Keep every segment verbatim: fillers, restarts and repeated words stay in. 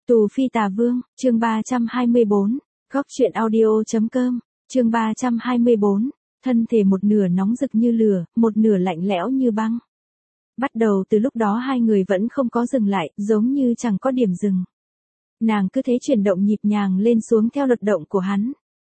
Tù Phi Tà Vương, chương ba trăm hai mươi bốn, góc truyện audio.com, chương ba trăm hai mươi bốn, thân thể một nửa nóng rực như lửa, một nửa lạnh lẽo như băng. Bắt đầu từ lúc đó hai người vẫn không có dừng lại, giống như chẳng có điểm dừng. Nàng cứ thế chuyển động nhịp nhàng lên xuống theo luật động của hắn.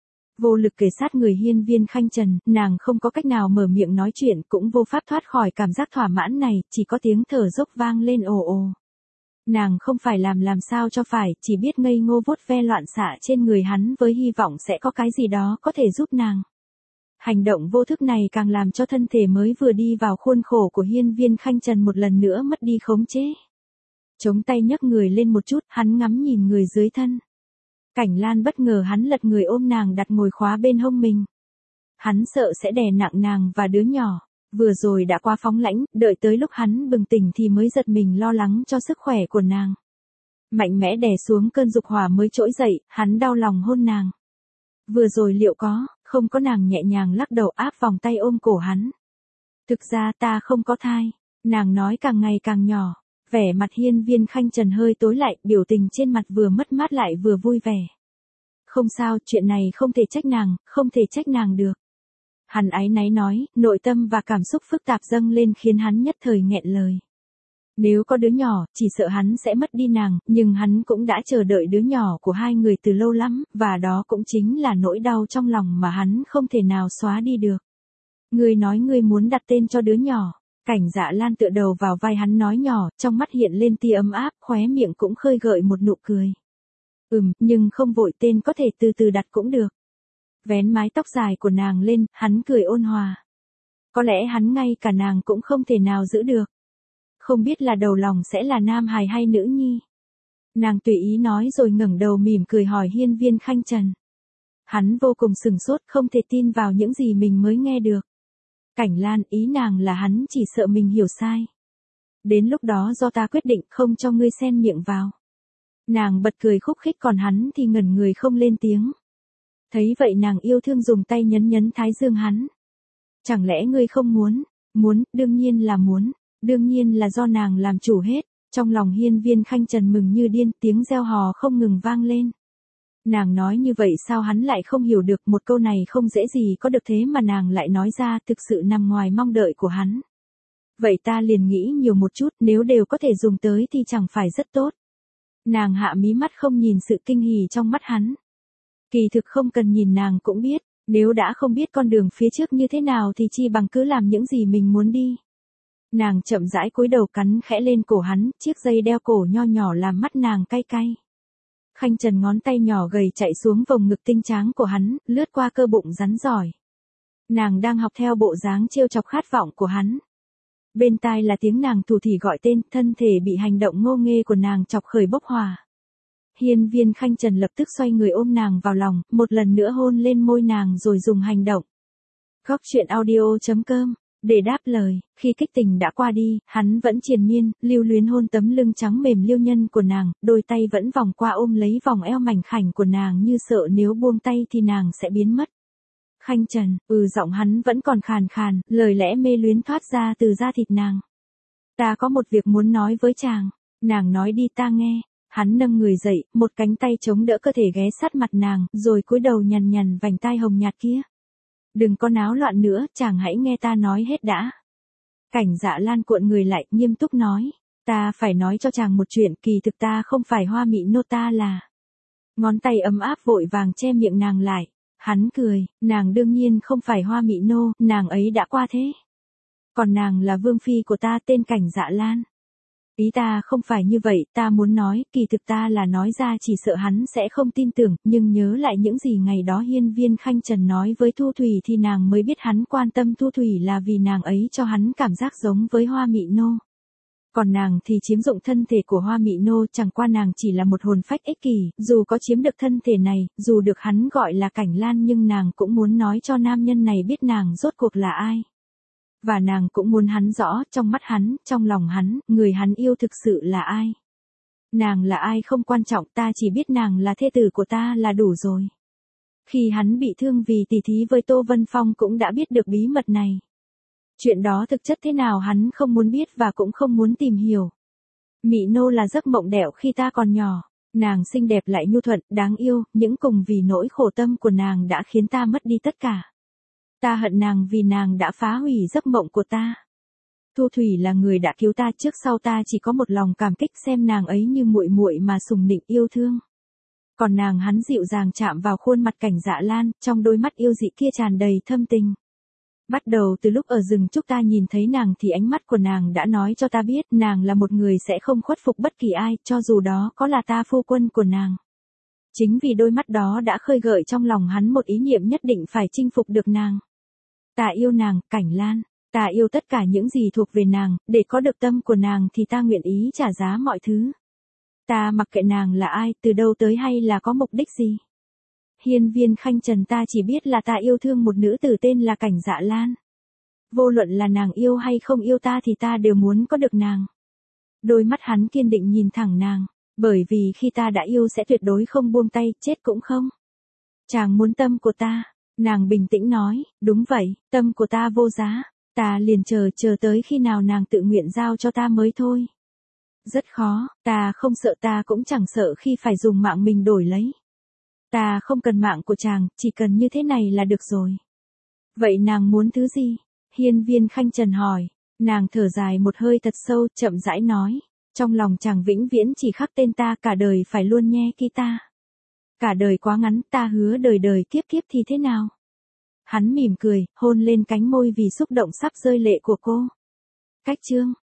Vô lực kề sát người hiên viên khanh trần, nàng không có cách nào mở miệng nói chuyện, cũng vô pháp thoát khỏi cảm giác thỏa mãn này, chỉ có tiếng thở dốc vang lên ồ ồ. Nàng không phải làm làm sao cho phải, chỉ biết ngây ngô vuốt ve loạn xạ trên người hắn với hy vọng sẽ có cái gì đó có thể giúp nàng. Hành động vô thức này càng làm cho thân thể mới vừa đi vào khuôn khổ của hiên viên khanh trần một lần nữa mất đi khống chế. Chống tay nhấc người lên một chút, hắn ngắm nhìn người dưới thân. Cảnh Lan bất ngờ hắn lật người ôm nàng đặt ngồi khóa bên hông mình. Hắn sợ sẽ đè nặng nàng và đứa nhỏ. Vừa rồi đã qua phóng lãnh, đợi tới lúc hắn bừng tỉnh thì mới giật mình lo lắng cho sức khỏe của nàng. Mạnh mẽ đè xuống cơn dục hỏa mới trỗi dậy, hắn đau lòng hôn nàng. Vừa rồi liệu có, không có, nàng nhẹ nhàng lắc đầu áp vòng tay ôm cổ hắn. Thực ra ta không có thai, nàng nói càng ngày càng nhỏ. Vẻ mặt hiên viên khanh trần hơi tối lại, biểu tình trên mặt vừa mất mát lại vừa vui vẻ. Không sao, chuyện này không thể trách nàng, không thể trách nàng được. Hắn áy náy nói, nội tâm và cảm xúc phức tạp dâng lên khiến hắn nhất thời nghẹn lời. Nếu có đứa nhỏ, chỉ sợ hắn sẽ mất đi nàng, nhưng hắn cũng đã chờ đợi đứa nhỏ của hai người từ lâu lắm, và đó cũng chính là nỗi đau trong lòng mà hắn không thể nào xóa đi được. Ngươi nói ngươi muốn đặt tên cho đứa nhỏ. Cảnh Dạ Lan tựa đầu vào vai hắn nói nhỏ, trong mắt hiện lên tia ấm áp, khóe miệng cũng khơi gợi một nụ cười. Ừm, nhưng không vội, tên có thể từ từ đặt cũng được. Vén mái tóc dài của nàng lên, hắn cười ôn hòa. Có lẽ hắn ngay cả nàng cũng không thể nào giữ được. Không biết là đầu lòng sẽ là nam hài hay nữ nhi. Nàng tùy ý nói rồi ngẩng đầu mỉm cười hỏi hiên viên khanh trần. Hắn vô cùng sừng sốt, không thể tin vào những gì mình mới nghe được. Cảnh Lan, ý nàng là hắn chỉ sợ mình hiểu sai. Đến lúc đó do ta quyết định không cho ngươi xen miệng vào. Nàng bật cười khúc khích còn hắn thì ngẩn người không lên tiếng. Thấy vậy nàng yêu thương dùng tay nhấn nhấn thái dương hắn. Chẳng lẽ ngươi không muốn? Muốn, đương nhiên là muốn. Đương nhiên là do nàng làm chủ hết. Trong lòng hiên viên khanh trần mừng như điên, tiếng reo hò không ngừng vang lên. Nàng nói như vậy sao hắn lại không hiểu được, một câu này không dễ gì có được thế mà nàng lại nói ra, thực sự nằm ngoài mong đợi của hắn. Vậy ta liền nghĩ nhiều một chút, nếu đều có thể dùng tới thì chẳng phải rất tốt. Nàng hạ mí mắt không nhìn sự kinh hỉ trong mắt hắn. Kỳ thực không cần nhìn nàng cũng biết, nếu đã không biết con đường phía trước như thế nào thì chi bằng cứ làm những gì mình muốn đi. Nàng chậm rãi cúi đầu cắn khẽ lên cổ hắn, chiếc dây đeo cổ nho nhỏ làm mắt nàng cay cay. Khanh trần ngón tay nhỏ gầy chạy xuống vòng ngực tinh tráng của hắn, lướt qua cơ bụng rắn giỏi. Nàng đang học theo bộ dáng trêu chọc khát vọng của hắn. Bên tai là tiếng nàng thủ thỉ gọi tên, thân thể bị hành động ngô nghê của nàng chọc khởi bốc hỏa. Hiên viên khanh trần lập tức xoay người ôm nàng vào lòng, một lần nữa hôn lên môi nàng rồi dùng hành động. Góc truyện audio.com, để đáp lời, khi kích tình đã qua đi, hắn vẫn triền miên, lưu luyến hôn tấm lưng trắng mềm liêu nhân của nàng, đôi tay vẫn vòng qua ôm lấy vòng eo mảnh khảnh của nàng như sợ nếu buông tay thì nàng sẽ biến mất. Khanh trần, ừ giọng hắn vẫn còn khàn khàn, lời lẽ mê luyến thoát ra từ da thịt nàng. Ta có một việc muốn nói với chàng, nàng nói đi ta nghe. Hắn nâng người dậy, một cánh tay chống đỡ cơ thể ghé sát mặt nàng, rồi cúi đầu nhằn nhằn vành tai hồng nhạt kia. Đừng có náo loạn nữa, chàng hãy nghe ta nói hết đã. Cảnh Dạ Lan cuộn người lại, nghiêm túc nói. Ta phải nói cho chàng một chuyện, kỳ thực ta không phải hoa mị nô, ta là. Ngón tay ấm áp vội vàng che miệng nàng lại. Hắn cười, nàng đương nhiên không phải hoa mị nô, nàng ấy đã qua thế. Còn nàng là vương phi của ta, tên Cảnh Dạ Lan. Ý ta không phải như vậy, ta muốn nói, kỳ thực ta là nói ra chỉ sợ hắn sẽ không tin tưởng, nhưng nhớ lại những gì ngày đó hiên viên khanh trần nói với Thu Thủy thì nàng mới biết hắn quan tâm Thu Thủy là vì nàng ấy cho hắn cảm giác giống với hoa mị nô. Còn nàng thì chiếm dụng thân thể của hoa mị nô, chẳng qua nàng chỉ là một hồn phách ích kỷ, dù có chiếm được thân thể này, dù được hắn gọi là Cảnh Lan nhưng nàng cũng muốn nói cho nam nhân này biết nàng rốt cuộc là ai. Và nàng cũng muốn hắn rõ, trong mắt hắn, trong lòng hắn, người hắn yêu thực sự là ai. Nàng là ai không quan trọng, ta chỉ biết nàng là thê tử của ta là đủ rồi. Khi hắn bị thương vì tỉ thí với Tô Vân Phong cũng đã biết được bí mật này. Chuyện đó thực chất thế nào hắn không muốn biết và cũng không muốn tìm hiểu. Mị nô là giấc mộng đẻo khi ta còn nhỏ. Nàng xinh đẹp lại nhu thuận, đáng yêu, những cùng vì nỗi khổ tâm của nàng đã khiến ta mất đi tất cả. Ta hận nàng vì nàng đã phá hủy giấc mộng của ta. Thu Thủy là người đã cứu ta, trước sau ta chỉ có một lòng cảm kích xem nàng ấy như muội muội mà sùng nịnh yêu thương. Còn nàng hắn dịu dàng chạm vào khuôn mặt Cảnh Dạ Lan, trong đôi mắt yêu dị kia tràn đầy thâm tình. Bắt đầu từ lúc ở rừng trúc ta nhìn thấy nàng thì ánh mắt của nàng đã nói cho ta biết nàng là một người sẽ không khuất phục bất kỳ ai, cho dù đó có là ta phu quân của nàng. Chính vì đôi mắt đó đã khơi gợi trong lòng hắn một ý niệm nhất định phải chinh phục được nàng. Ta yêu nàng, Cảnh Lan, ta yêu tất cả những gì thuộc về nàng, để có được tâm của nàng thì ta nguyện ý trả giá mọi thứ. Ta mặc kệ nàng là ai, từ đâu tới hay là có mục đích gì. Hiên Viên Khanh Trần, ta chỉ biết là ta yêu thương một nữ tử tên là Cảnh Dạ Lan. Vô luận là nàng yêu hay không yêu ta thì ta đều muốn có được nàng. Đôi mắt hắn kiên định nhìn thẳng nàng, bởi vì khi ta đã yêu sẽ tuyệt đối không buông tay, chết cũng không. Chàng muốn tâm của ta, nàng bình tĩnh nói, đúng vậy, tâm của ta vô giá, ta liền chờ chờ tới khi nào nàng tự nguyện giao cho ta mới thôi. Rất khó, ta không sợ, ta cũng chẳng sợ khi phải dùng mạng mình đổi lấy. Ta không cần mạng của chàng, chỉ cần như thế này là được rồi. Vậy nàng muốn thứ gì? Hiên Viên Khanh Trần hỏi. Nàng thở dài một hơi thật sâu, chậm rãi nói. Trong lòng chàng vĩnh viễn chỉ khắc tên ta, cả đời phải luôn nghe kỹ ta. Cả đời quá ngắn, ta hứa đời đời kiếp kiếp thì thế nào? Hắn mỉm cười, hôn lên cánh môi vì xúc động sắp rơi lệ của cô. Cách chương.